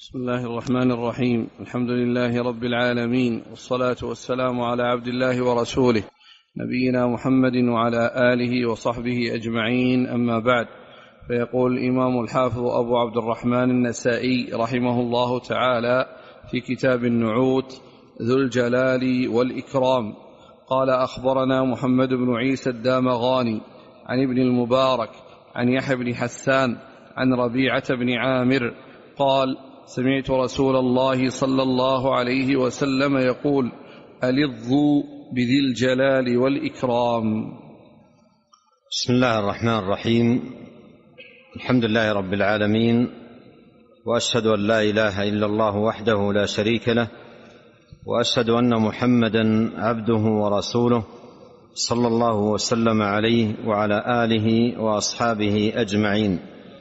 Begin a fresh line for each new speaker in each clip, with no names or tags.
بسم الله الرحمن الرحيم. الحمد لله رب العالمين، والصلاة والسلام على عبد الله ورسوله نبينا محمد وعلى آله وصحبه أجمعين، أما بعد. فيقول الإمام الحافظ أبو عبد الرحمن النسائي رحمه الله تعالى في كتاب النعوت ذو الجلال والإكرام قال: أخبرنا محمد بن عيسى الدامغاني عن ابن المبارك عن يحيى بن حسان عن ربيعة بن عامر قال: سمعت رسول الله صلى الله عليه وسلم يقول: ألظوا بذي الجلال والإكرام.
بسم الله الرحمن الرحيم. الحمد لله رب العالمين، وأشهد أن لا إله إلا الله وحده لا شريك له، وأشهد أن محمدا عبده ورسوله صلى الله وسلم عليه وعلى آله وأصحابه أجمعين.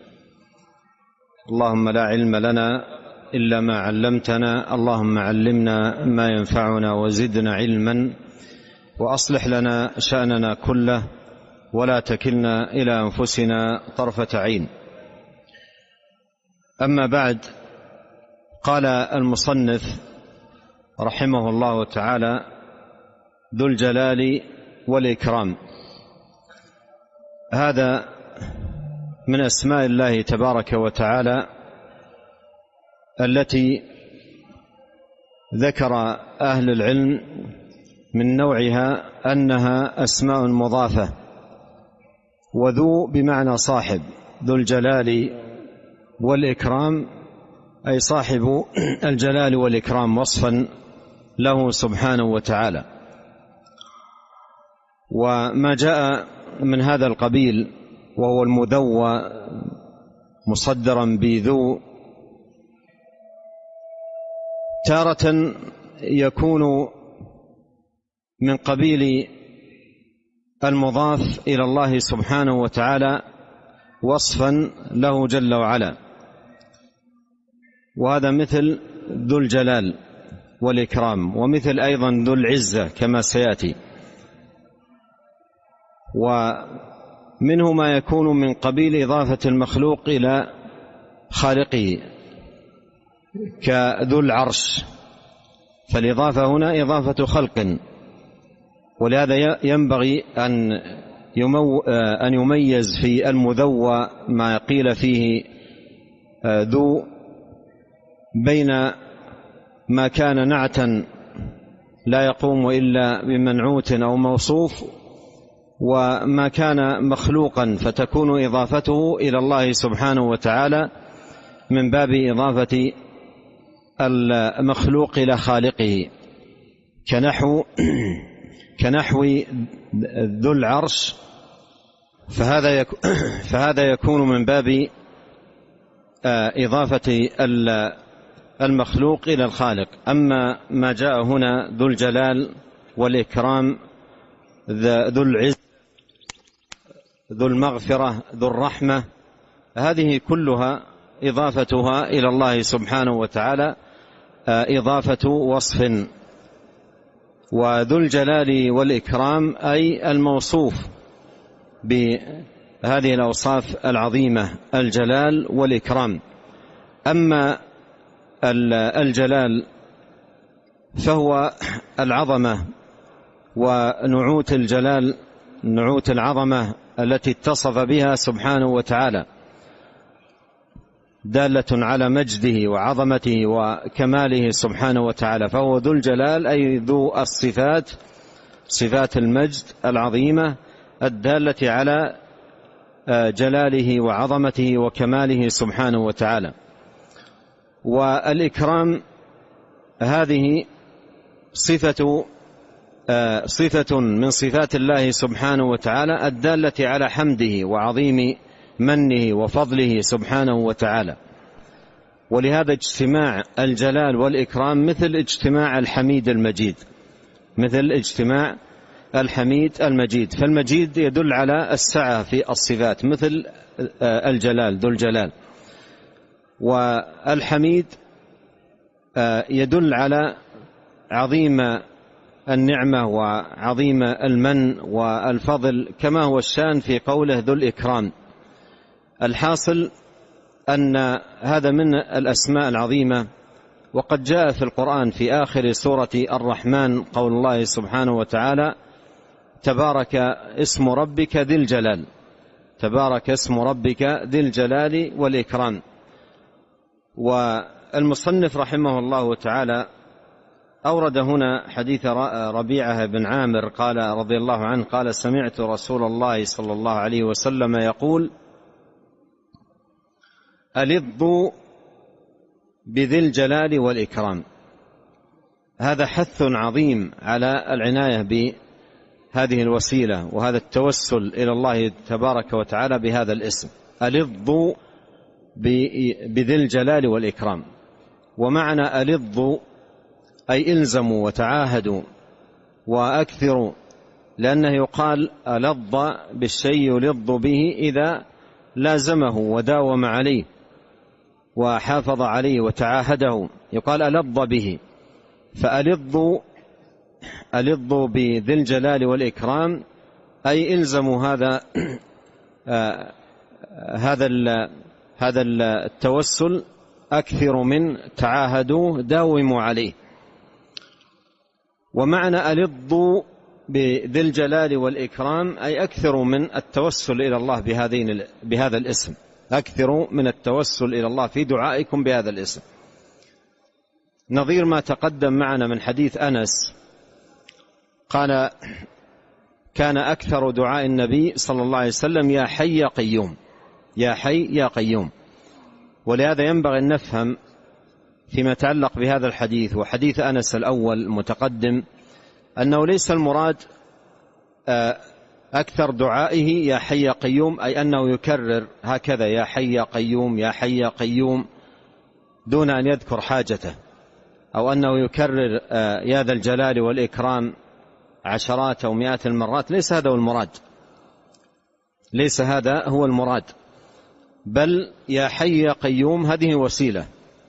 اللهم لا علم لنا إلا ما علمتنا، اللهم علمنا ما ينفعنا وزدنا علما، وأصلح لنا شأننا كله ولا تكلنا إلى أنفسنا طرفة عين. أما بعد، قال المصنف رحمه الله تعالى: ذو الجلال والإكرام. هذا من أسماء الله تبارك وتعالى التي ذكر أهل العلم من نوعها أنها أسماء مضافة، وذو بمعنى صاحب، ذو الجلال والإكرام أي صاحب الجلال والإكرام، وصفا له سبحانه وتعالى. وما جاء من هذا القبيل وهو المذوى مصدرا بذو، تارة يكون من قبيل المضاف إلى الله سبحانه وتعالى وصفا له جل وعلا، وهذا مثل ذو الجلال والإكرام، ومثل أيضا ذو العزة كما سيأتي. ومنه ما يكون من قبيل إضافة المخلوق إلى خالقه كذو العرش، فالإضافة هنا إضافة خلق، ولهذا ينبغي أن يميز في المذوى ما قيل فيه ذو بين ما كان نعتا لا يقوم إلا بمنعوت أو موصوف، وما كان مخلوقا فتكون إضافته إلى الله سبحانه وتعالى من باب إضافة المخلوق إلى خالقه، كنحو ذو العرش، فهذا يكون من باب إضافة المخلوق إلى الخالق. أما ما جاء هنا ذو الجلال والإكرام، ذو العز، ذو المغفرة، ذو الرحمة، هذه كلها إضافتها إلى الله سبحانه وتعالى إضافة وصف. وذو الجلال والإكرام أي الموصوف بهذه الأوصاف العظيمة، الجلال والإكرام. أما الجلال فهو العظمة، ونعوت الجلال نعوت العظمة التي اتصف بها سبحانه وتعالى، دالة على مجده وعظمته وكماله سبحانه وتعالى. فهو ذو الجلال أي ذو الصفات، صفات المجد العظيمة الدالة على جلاله وعظمته وكماله سبحانه وتعالى. والإكرام هذه صفة من صفات الله سبحانه وتعالى الدالة على حمده وعظيم منه وفضله سبحانه وتعالى. ولهذا اجتماع الجلال والإكرام مثل اجتماع الحميد المجيد، مثل اجتماع الحميد المجيد. فالمجيد يدل على السعة في الصفات مثل الجلال، ذو الجلال. والحميد يدل على عظيم النعمة وعظيم المن والفضل، كما هو الشان في قوله ذو الإكرام. الحاصل أن هذا من الأسماء العظيمة. وقد جاء في القرآن في آخر سورة الرحمن قول الله سبحانه وتعالى: تبارك اسم ربك ذي الجلال، تبارك اسم ربك ذي الجلال والإكرام. والمصنف رحمه الله تعالى أورد هنا حديث ربيعة بن عامر قال رضي الله عنه قال: سمعت رسول الله صلى الله عليه وسلم يقول: ألظوا بذي الجلال والإكرام. هذا حث عظيم على العناية بهذه الوسيلة وهذا التوسل إلى الله تبارك وتعالى بهذا الاسم، ألظوا بذي الجلال والإكرام. ومعنى ألظوا أي إلزموا وتعاهدوا وأكثروا، لأنه يقال ألظ بالشيء يلظ به إذا لازمه وداوم عليه وحافظ عليه وتعاهده، يقال ألظ به. فألظوا بذي الجلال والإكرام أي إلزموا هذا التوسل، أكثر من تعاهدوا داوموا عليه. ومعنى ألظوا بذي الجلال والإكرام أي أكثر من التوسل إلى الله بهذا الاسم، أكثروا من التوسل إلى الله في دعائكم بهذا الاسم. نظير ما تقدم معنا من حديث أنس قال: كان أكثر دعاء النبي صلى الله عليه وسلم يا حي يا قيوم، يا حي يا قيوم. ولهذا ينبغي أن نفهم فيما يتعلق بهذا الحديث وحديث أنس الأول المتقدم أنه ليس المراد أكثر دعائه يا حي يا قيوم أي أنه يكرر هكذا يا حي يا قيوم يا حي يا قيوم دون أن يذكر حاجته، أو أنه يكرر يا ذا الجلال والإكرام عشرات أو مئات المرات. ليس هذا هو المراد، ليس هذا هو المراد، بل يا حي يا قيوم هذه وسيلة،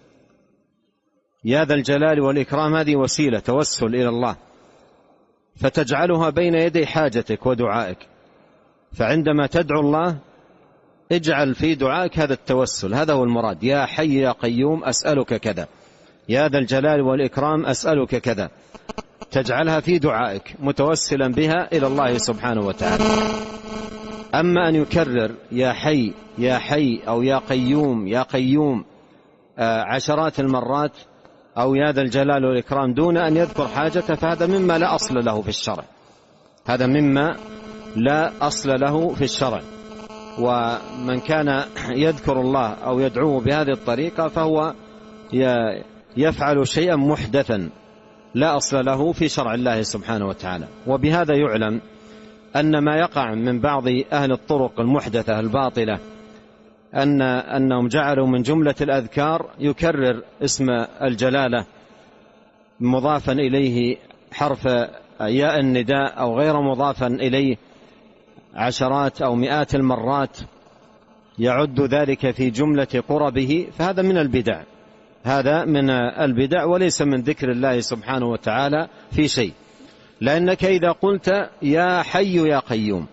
يا ذا الجلال والإكرام هذه وسيلة توسل إلى الله، فتجعلها بين يدي حاجتك ودعائك. فعندما تدعو الله اجعل في دعائك هذا التوسل، هذا هو المراد، يا حي يا قيوم أسألك كذا، يا ذا الجلال والإكرام أسألك كذا، تجعلها في دعائك متوسلا بها إلى الله سبحانه وتعالى. أما أن يكرر يا حي يا حي أو يا قيوم يا قيوم عشرات المرات أو يا ذا الجلال والإكرام دون أن يذكر حاجته، فهذا مما لا أصل له في الشرع، هذا مما لا أصل له في الشرع. ومن كان يذكر الله أو يدعوه بهذه الطريقة فهو يفعل شيئا محدثا لا أصل له في شرع الله سبحانه وتعالى. وبهذا يعلم أن ما يقع من بعض أهل الطرق المحدثة الباطلة أنهم جعلوا من جملة الأذكار يكرر اسم الجلالة مضافا إليه حرف ياء النداء أو غير مضافا إليه عشرات أو مئات المرات، يعد ذلك في جملة قربه، فهذا من البدع، هذا من البدع وليس من ذكر الله سبحانه وتعالى في شيء. لأنك إذا قلت يا حي يا قيوم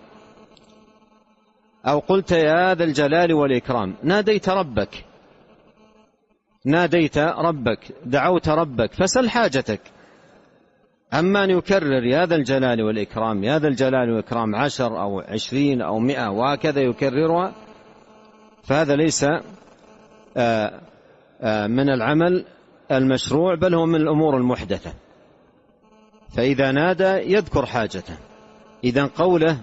أو قلت يا ذا الجلال والإكرام ناديت ربك، ناديت ربك، دعوت ربك، فسل حاجتك. أما أن يكرر يا ذا الجلال والإكرام يا ذا الجلال والإكرام 10 أو 20 أو 100 وهكذا يكررها، فهذا ليس من العمل المشروع، بل هو من الأمور المحدثة. فإذا نادى يذكر حاجته. إذن قوله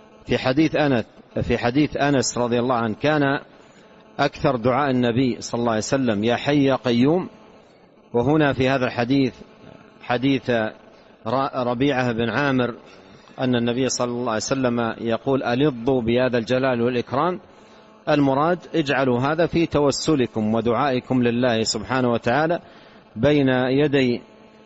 في حديث أنس رضي الله عنه كان أكثر دعاء النبي صلى الله عليه وسلم يا حي يا قيوم، وهنا في هذا الحديث حديث ربيعة بن عامر أن النبي صلى الله عليه وسلم يقول ألظوا بهذا الجلال والإكرام، المراد اجعلوا هذا في توسلكم ودعائكم لله سبحانه وتعالى بين يدي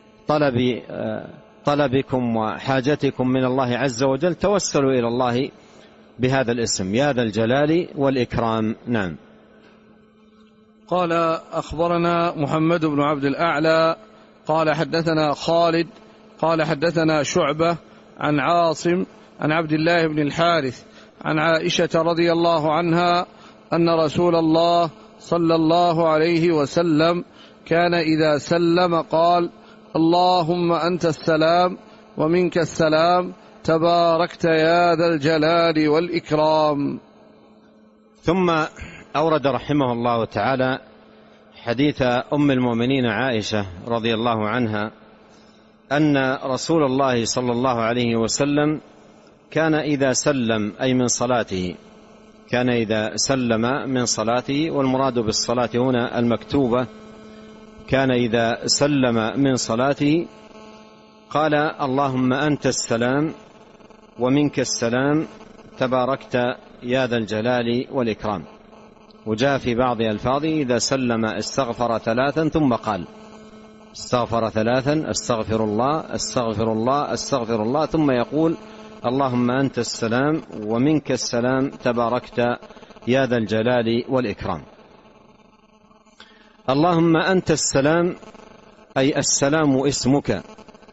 طلبكم وحاجتكم من الله عز وجل، توسلوا إلى الله بهذا الاسم يا ذا الجلال والإكرام. نعم.
قال أخبرنا محمد بن عبد الأعلى قال حدثنا خالد قال حدثنا شعبة عن عاصم عن عبد الله بن الحارث عن عائشة رضي الله عنها أن رسول الله صلى الله عليه وسلم كان إذا سلم قال: اللهم أنت السلام ومنك السلام تباركت يا ذا الجلال والإكرام.
ثم أورد رحمه الله تعالى حديث أم المؤمنين عائشة رضي الله عنها أن رسول الله صلى الله عليه وسلم كان إذا سلم أي من صلاته، كان إذا سلم من صلاته، والمراد بالصلاة هنا المكتوبة، كان إذا سلم من صلاته قال: اللهم أنت السلام ومنك السلام تباركت يا ذا الجلال والإكرام. وجاء في بعض ألفاظه إذا سلم استغفر 3 ثم قال: استغفر 3 استغفر الله استغفر الله استغفر الله، ثم يقول: اللهم أنت السلام ومنك السلام تباركت يا ذا الجلال والإكرام. اللهم أنت السلام أي السلام اسمك،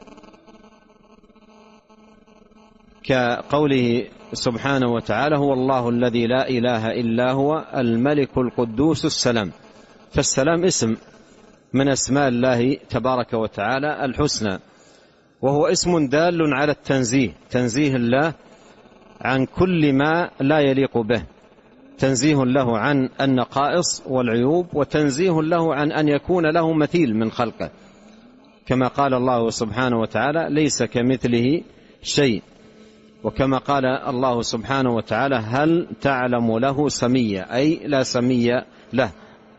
كقوله سبحانه وتعالى: هو الله الذي لا إله إلا هو الملك القدوس السلام. فالسلام اسم من أسماء الله تبارك وتعالى الحسنى، وهو اسم دال على التنزيه، تنزيه الله عن كل ما لا يليق به، تنزيه له عن النقائص والعيوب، وتنزيه له عن أن يكون له مثيل من خلقه، كما قال الله سبحانه وتعالى: ليس كمثله شيء. وكما قال الله سبحانه وتعالى: هل تعلم له سميا، أي لا سمي له.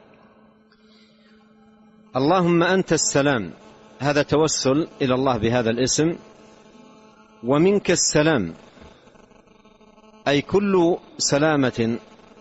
اللهم أنت السلام، هذا توسل إلى الله بهذا الاسم. ومنك السلام أي كل سلامة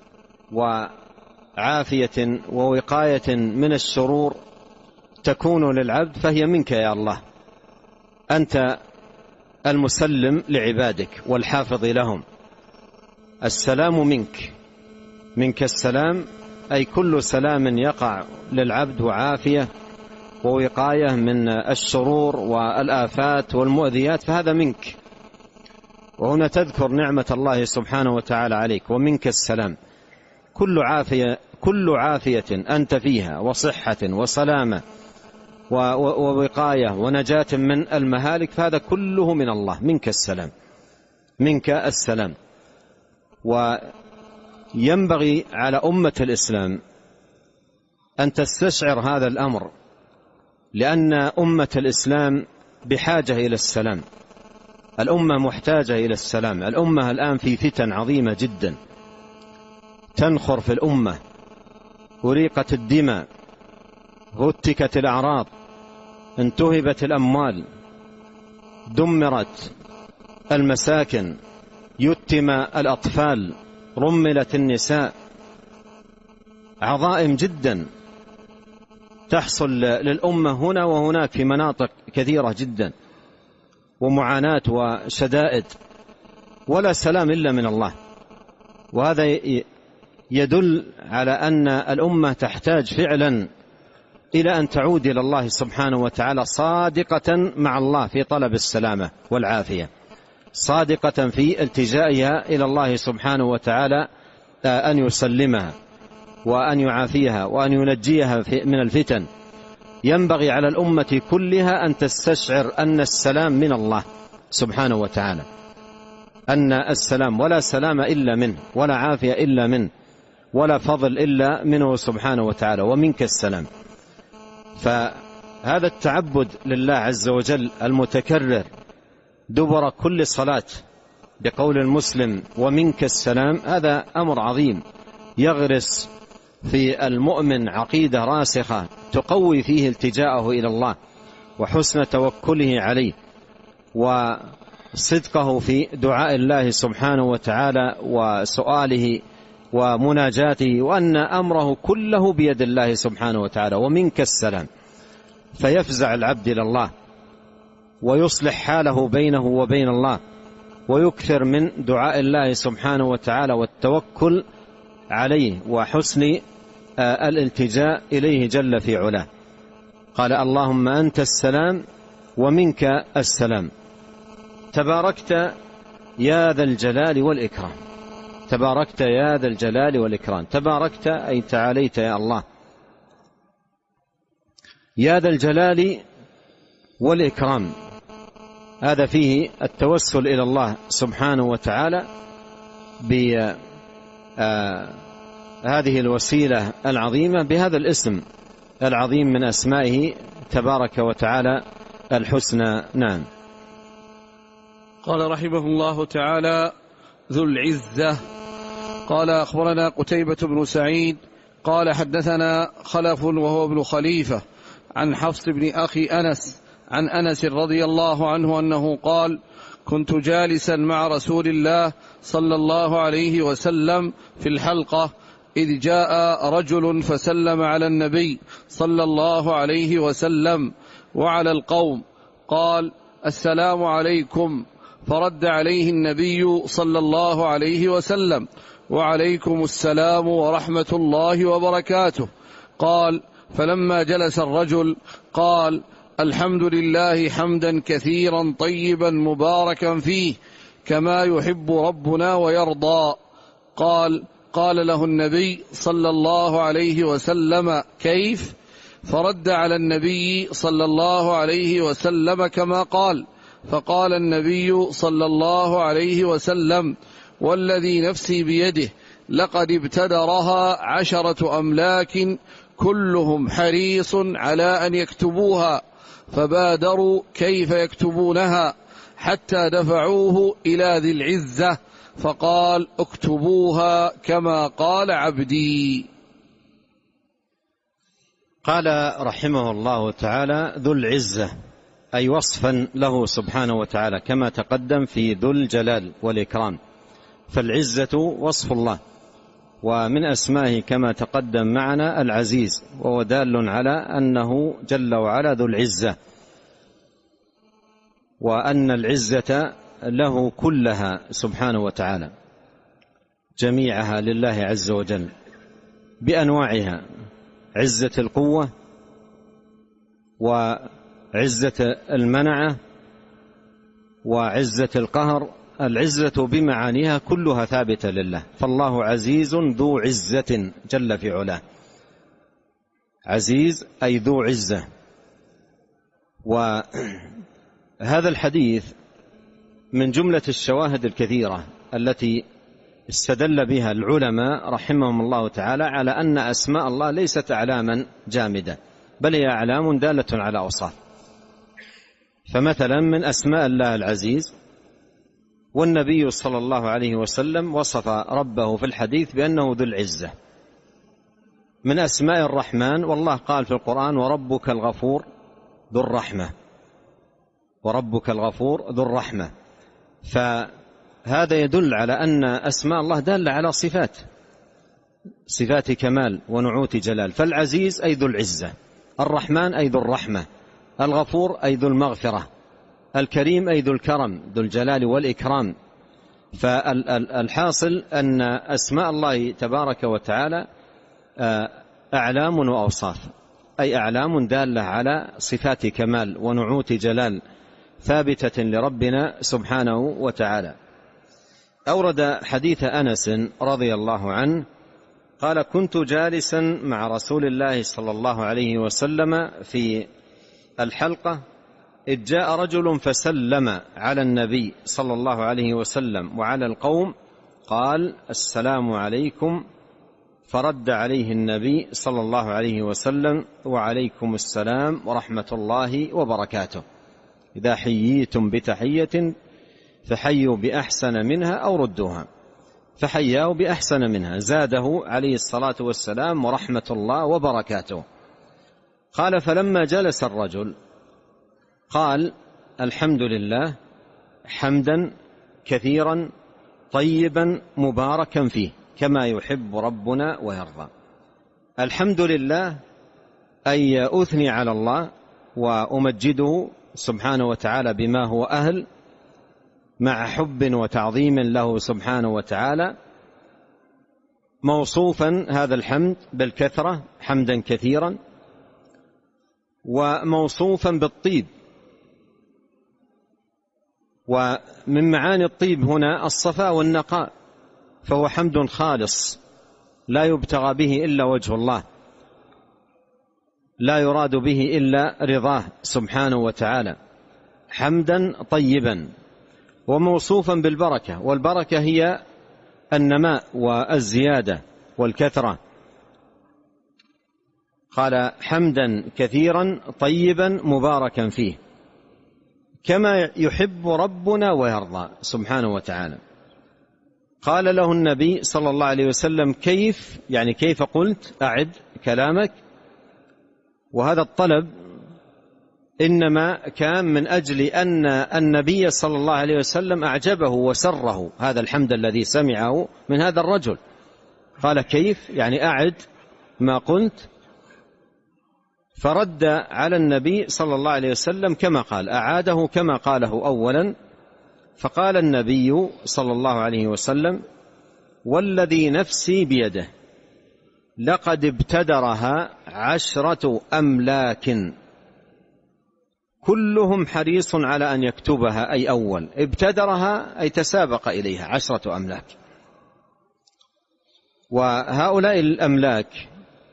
وعافية ووقاية من الشرور تكون للعبد فهي منك يا الله، أنت المسلم لعبادك والحافظ لهم. السلام منك، منك السلام أي كل سلام يقع للعبد وعافية ووقاية من الشرور والآفات والمؤذيات، فهذا منك. وهنا تذكر نعمة الله سبحانه وتعالى عليك: ومنك السلام، كل عافية أنت فيها وصحة وسلامة ووقاية ونجاة من المهالك، فهذا كله من الله، منك السلام، منك السلام. وينبغي على أمة الإسلام أن تستشعر هذا الأمر، لأن أمة الإسلام بحاجة إلى السلام، الأمة محتاجة إلى السلام. الأمة الآن في فتن عظيمة جدا تنخر في الأمة، أريقت الدماء، هتكت الأعراض، انتهبت الأموال، دمرت المساكن، يتم الأطفال، رملت النساء، عظائم جدا تحصل للأمة هنا وهناك في مناطق كثيرة جدا، ومعاناة وشدائد، ولا سلام إلا من الله. وهذا يدل على أن الأمة تحتاج فعلا إلى أن تعود إلى الله سبحانه وتعالى صادقة مع الله في طلب السلامة والعافية، صادقة في التجائها إلى الله سبحانه وتعالى أن يسلمها وأن يعافيها وأن ينجيها من الفتن. ينبغي على الأمة كلها أن تستشعر أن السلام من الله سبحانه وتعالى، أن السلام ولا سلام إلا منه، ولا عافية إلا منه، ولا فضل إلا منه سبحانه وتعالى. ومنك السلام. فهذا التعبد لله عز وجل المتكرر دبر كل صلاة بقول المسلم ومنك السلام، هذا أمر عظيم يغرس في المؤمن عقيدة راسخة تقوي فيه التجاءه إلى الله وحسن توكله عليه وصدقه في دعاء الله سبحانه وتعالى وسؤاله ومناجاته، وأن أمره كله بيد الله سبحانه وتعالى. ومنك السلام، فيفزع العبد إلى الله ويصلح حاله بينه وبين الله، ويكثر من دعاء الله سبحانه وتعالى والتوكل عليه وحسن الالتجاء إليه جل في علاه. قال: اللهم أنت السلام ومنك السلام تباركت يا ذا الجلال والإكرام. تباركت يا ذا الجلال والإكرام. تباركت أي تعاليت يا الله، يا ذا الجلال والإكرام، هذا فيه التوسل إلى الله سبحانه وتعالى بهذه الوسيلة العظيمة، بهذا الاسم العظيم من أسمائه تبارك وتعالى الحسنى. نعم.
قال رحمه الله تعالى: ذو العزة. قال أخبرنا قتيبة بن سعيد قال حدثنا خلف وهو ابن خليفة عن حفص بن أخي أنس عن أنس رضي الله عنه أنه قال: كنت جالسا مع رسول الله صلى الله عليه وسلم في الحلقة إذ جاء رجل فسلم على النبي صلى الله عليه وسلم وعلى القوم، قال: السلام عليكم، فرد عليه النبي صلى الله عليه وسلم: وعليكم السلام ورحمة الله وبركاته. قال: فلما جلس الرجل قال: الحمد لله حمدا كثيرا طيبا مباركا فيه كما يحب ربنا ويرضى. قال له النبي صلى الله عليه وسلم: كيف؟ فرد على النبي صلى الله عليه وسلم كما قال. فقال النبي صلى الله عليه وسلم: والذي نفسي بيده لقد ابتدرها 10 أملاك كلهم حريص على أن يكتبوها، فبادروا كيف يكتبونها حتى دفعوه إلى ذي العزة فقال: اكتبوها كما قال عبدي.
قال رحمه الله تعالى: ذو العزة، أي وصفا له سبحانه وتعالى كما تقدم في ذو الجلال والإكرام، فالعزة وصف الله، ومن أسمائه كما تقدم معنا العزيز، وهو دال على أنه جل وعلا ذو العزة، وأن العزة له كلها سبحانه وتعالى، جميعها لله عز وجل بأنواعها: عزة القوة، وعزة المنعة، وعزة القهر. العزة بمعانيها كلها ثابتة لله، فالله عزيز ذو عزة جل في علاه، عزيز أي ذو عزة. وهذا الحديث من جملة الشواهد الكثيرة التي استدل بها العلماء رحمهم الله تعالى على أن أسماء الله ليست أعلاما جامدة، بل هي أعلام دالة على أوصاف. فمثلا من أسماء الله العزيز، والنبي صلى الله عليه وسلم وصف ربه في الحديث بأنه ذو العزة. من أسماء الرحمن، والله قال في القرآن: وربك الغفور ذو الرحمة، وربك الغفور ذو الرحمة. فهذا يدل على أن أسماء الله دالة على صفات كمال ونعوت جلال، فالعزيز أي ذو العزة، الرحمن أي ذو الرحمة، الغفور أي ذو المغفرة، الكريم أي ذو الكرم، ذو الجلال والإكرام. فالحاصل أن أسماء الله تبارك وتعالى أعلام وأوصاف، أي أعلام دالة على صفات كمال ونعوت جلال ثابتة لربنا سبحانه وتعالى. أورد حديث أنس رضي الله عنه قال: كنت جالسا مع رسول الله صلى الله عليه وسلم في الحلقة إذ جاء رجل فسلم على النبي صلى الله عليه وسلم وعلى القوم، قال: السلام عليكم، فرد عليه النبي صلى الله عليه وسلم: وعليكم السلام ورحمة الله وبركاته. إذا حييتم بتحية فحيوا بأحسن منها أو ردوها، فحياه بأحسن منها، زاده عليه الصلاة والسلام ورحمة الله وبركاته. قال: فلما جلس الرجل قال: الحمد لله حمدا كثيرا طيبا مباركا فيه كما يحب ربنا ويرضى. الحمد لله أي أثني على الله وأمجده سبحانه وتعالى بما هو أهل، مع حب وتعظيم له سبحانه وتعالى، موصوفا هذا الحمد بالكثرة حمدا كثيرا، وموصوفا بالطيب. ومن معاني الطيب هنا الصفاء والنقاء، فهو حمد خالص لا يبتغى به إلا وجه الله، لا يراد به إلا رضاه سبحانه وتعالى، حمدا طيبا وموصوفا بالبركة، والبركة هي النماء والزيادة والكثرة. قال حمدا كثيرا طيبا مباركا فيه كما يحب ربنا ويرضى سبحانه وتعالى. قال له النبي صلى الله عليه وسلم كيف، يعني كيف قلت، أعد كلامك. وهذا الطلب إنما كان من أجل أن النبي صلى الله عليه وسلم أعجبه وسره هذا الحمد الذي سمعه من هذا الرجل. قال كيف، يعني أعد ما قلت. فرد على النبي صلى الله عليه وسلم كما قال، أعاده كما قاله أولا. فقال النبي صلى الله عليه وسلم والذي نفسي بيده لقد ابتدرها 10 أملاك كلهم حريص على أن يكتبها، أي أول ابتدرها أي تسابق إليها 10 أملاك. وهؤلاء الأملاك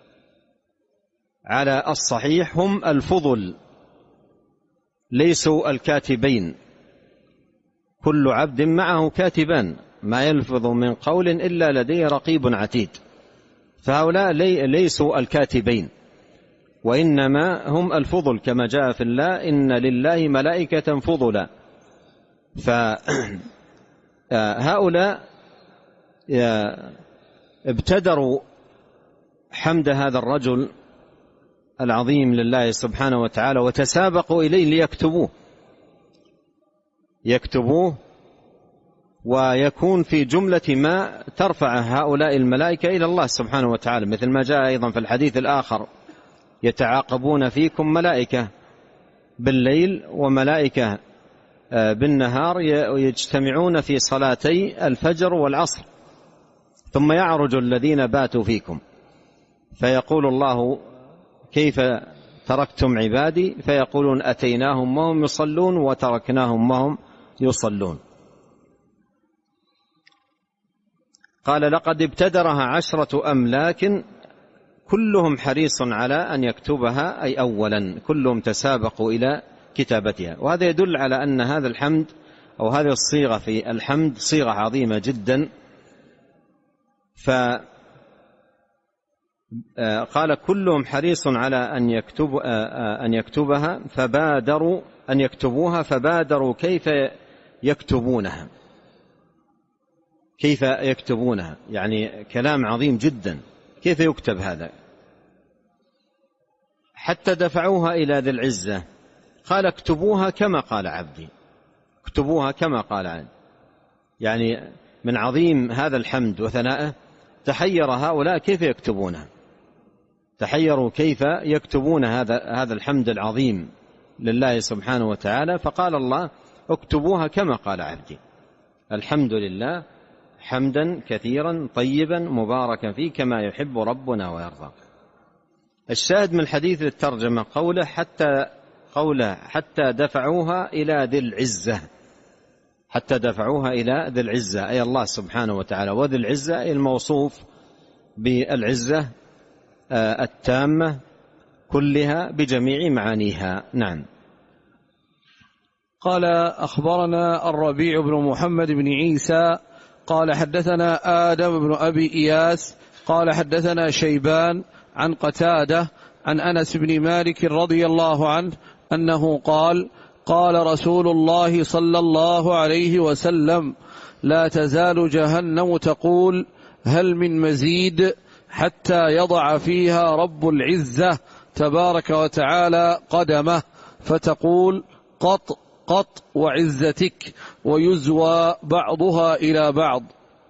على الصحيح هم الفضل ليسوا الكاتبين، كل عبد معه كاتبان ما يلفظ من قول إلا لديه رقيب عتيد. فهؤلاء ليسوا الكاتبين وإنما هم الفضل، كما جاء في الله إن لله ملائكة فضلا. فهؤلاء ابتدروا حمد هذا الرجل العظيم لله سبحانه وتعالى وتسابقوا إليه ليكتبوه ويكون في جملة ما ترفع هؤلاء الملائكة إلى الله سبحانه وتعالى، مثل ما جاء أيضا في الحديث الآخر يتعاقبون فيكم ملائكة بالليل وملائكة بالنهار يجتمعون في صلاتي الفجر والعصر، ثم يعرج الذين باتوا فيكم فيقول الله كيف تركتم عبادي، فيقولون أتيناهم وهم يصلون وتركناهم وهم يصلون. قال لقد ابتدرها 10 أملاك كلهم حريص على أن يكتبها، أي أولا كلهم تسابقوا إلى كتابتها. وهذا يدل على أن هذا الحمد أو هذه الصيغة في الحمد صيغة عظيمة جدا. فقال كلهم حريص على أن يكتبها فبادروا أن يكتبوها، فبادروا كيف يكتبونها، يعني كلام عظيم جدا، كيف يكتب هذا؟ حتى دفعوها إلى ذي العزة، قال اكتبوها كما قال عبدي، اكتبوها كما قال عبدي. يعني من عظيم هذا الحمد وثنائه تحير هؤلاء كيف يكتبونها، تحيروا كيف يكتبون هذا الحمد العظيم لله سبحانه وتعالى. فقال الله اكتبوها كما قال عبدي، الحمد لله حمدا كثيرا طيبا مباركا فيه كما يحب ربنا ويرضى. الشاهد من الحديث للترجمة قوله حتى دفعوها إلى ذي العزة، حتى دفعوها إلى ذي العزة أي الله سبحانه وتعالى، وذي العزة الموصوف بالعزة التامة كلها بجميع معانيها. نعم.
قال أخبرنا الربيع بن محمد بن عيسى قال حدثنا آدم بن أبي إياس قال حدثنا شيبان عن قتادة عن أنس بن مالك رضي الله عنه أنه قال قال رسول الله صلى الله عليه وسلم لا تزال جهنم تقول هل من مزيد حتى يضع فيها رب العزة تبارك وتعالى قدمه فتقول قط قط وعزتك، ويزوى بعضها إلى بعض.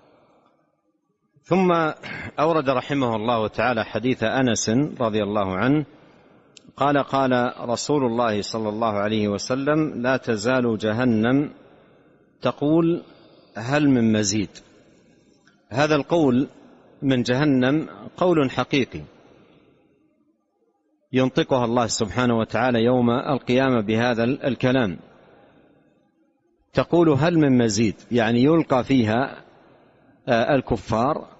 ثم أورد رحمه الله تعالى حديث أنس رضي الله عنه قال قال رسول الله صلى الله عليه وسلم لا تزال جهنم تقول هل من مزيد. هذا القول من جهنم قول حقيقي ينطقها الله سبحانه وتعالى يوم القيامة بهذا الكلام، تقول هل من مزيد، يعني يلقى فيها الكفار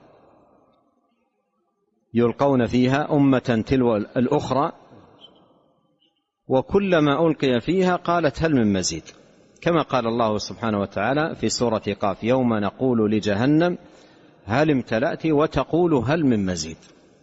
يلقون فيها أمة تلو الأخرى، وكلما ألقي فيها قالت هل من مزيد، كما قال الله سبحانه وتعالى في سورة قاف: يوم نقول لجهنم هل امتلأت وتقول هل من مزيد.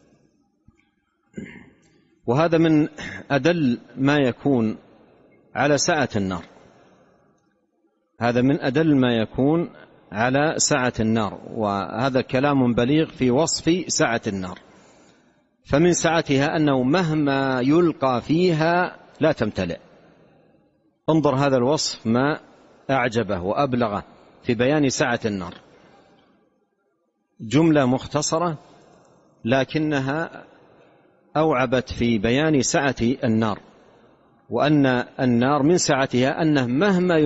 وهذا من أدل ما يكون على سعة النار، هذا من أدل ما يكون على سعة النار، وهذا كلام بليغ في وصف سعة النار. فمن سعتها أنه مهما يلقى فيها لا تمتلئ. انظر هذا الوصف ما أعجبه وأبلغه في بيان سعة النار، جملة مختصرة لكنها أوعبت في بيان سعة النار، وأن النار من سعتها أنه مهما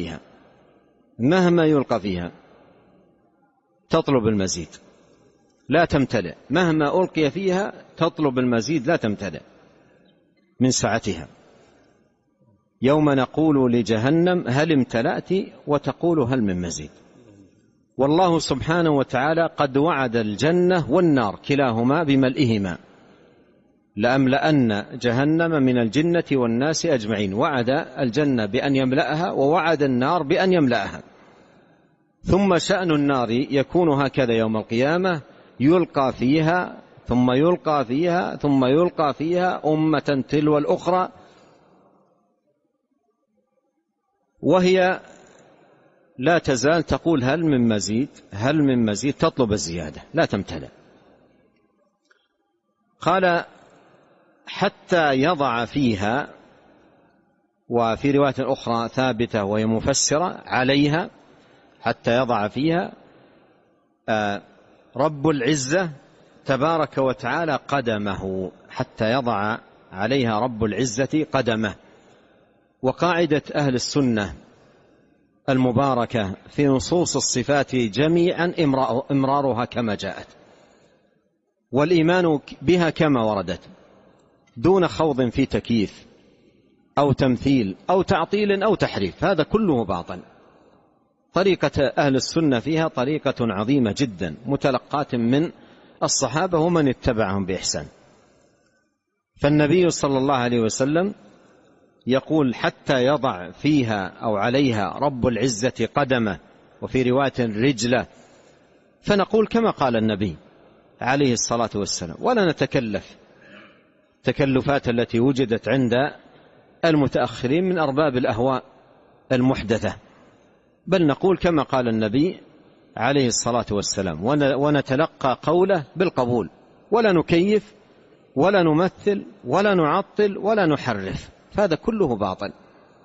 يلقى فيها تطلب المزيد لا تمتلئ، مهما ألقي فيها تطلب المزيد لا تمتلئ من سعتها. يوم نقول لجهنم هل امتلأت وتقول هل من مزيد. والله سبحانه وتعالى قد وعد الجنة والنار كلاهما بملئهما: لأملأن جهنم من الجنة والناس أجمعين. وعد الجنة بأن يملأها، ووعد النار بأن يملأها. ثم شأن النار يكون هكذا يوم القيامة: يلقى فيها ثم يلقى فيها ثم يلقى فيها أمة تلو الأخرى، وهي لا تزال تقول هل من مزيد هل من مزيد، تطلب الزيادة لا تمتلئ. قال حتى يضع فيها، وفي رواية أخرى ثابتة وهي مفسرة عليها: حتى يضع فيها رب العزة تبارك وتعالى قدمه، حتى يضع عليها رب العزة قدمه. وقاعدة أهل السنة المباركة في نصوص الصفات جميعا إمرارها كما جاءت، والإيمان بها كما وردت، دون خوض في تكييف أو تمثيل أو تعطيل أو تحريف، هذا كله باطل. طريقة أهل السنة فيها طريقة عظيمة جدا، متلقاة من الصحابة ومن اتبعهم بإحسان. فالنبي صلى الله عليه وسلم يقول: حتى يضع فيها أو عليها رب العزة قدمه، وفي رواية رجله. فنقول كما قال النبي عليه الصلاة والسلام، ولا نتكلف تكلفات التي وجدت عند المتأخرين من أرباب الأهواء المحدثة، بل نقول كما قال النبي عليه الصلاة والسلام، ونتلقى قوله بالقبول، ولا نكيف ولا نمثل ولا نعطل ولا نحرف، هذا كله باطل.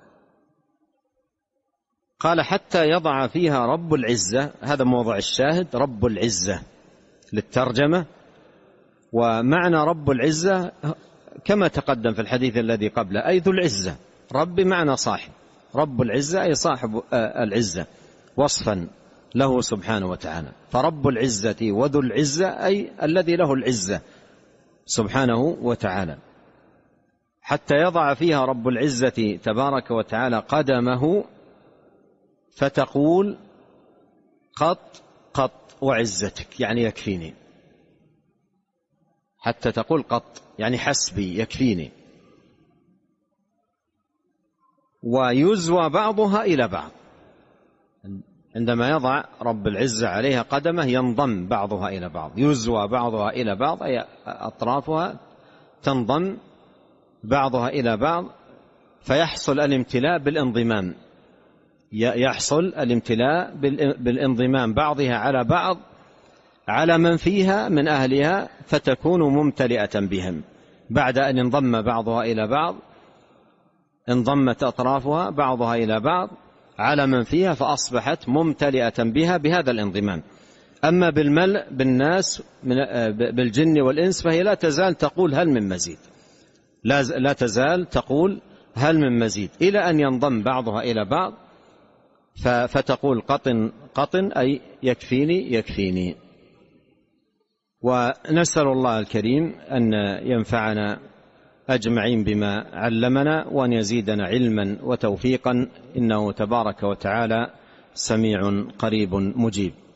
قال: حتى يضع فيها رب العزة، هذا موضع الشاهد، رب العزة للترجمة. ومعنى رب العزة كما تقدم في الحديث الذي قبله، أي ذو العزة. رب معنى صاحب، رب العزة أي صاحب العزة، وصفا له سبحانه وتعالى. فرب العزة وذو العزة أي الذي له العزة سبحانه وتعالى. حتى يضع فيها رب العزة تبارك وتعالى قدمه، فتقول: قط قط وعزتك، يعني يكفيني. حتى تقول قط يعني حسبي، يكفيني. ويزوى بعضها إلى بعض، عندما يضع رب العزة عليها قدمه ينضم بعضها إلى بعض، يزوى بعضها إلى بعض أي أطرافها تنضم بعضها إلى بعض، فيحصل الامتلاء بالانضمام، يحصل الامتلاء بالانضمام بعضها على بعض على من فيها من أهلها، فتكون ممتلئة بهم. بعد أن انضم بعضها إلى بعض انضمت أطرافها بعضها إلى بعض على من فيها، فأصبحت ممتلئة بها بهذا الانضمام. أما بالملء بالناس بالجن والإنس فهي لا تزال تقول هل من مزيد، لا تزال تقول هل من مزيد، إلى أن ينضم بعضها إلى بعض فتقول قطن قطن أي يكفيني يكفيني. ونسأل الله الكريم أن ينفعنا أجمعين بما علمنا، وأن يزيدنا علما وتوفيقا، إنه تبارك وتعالى سميع قريب مجيب.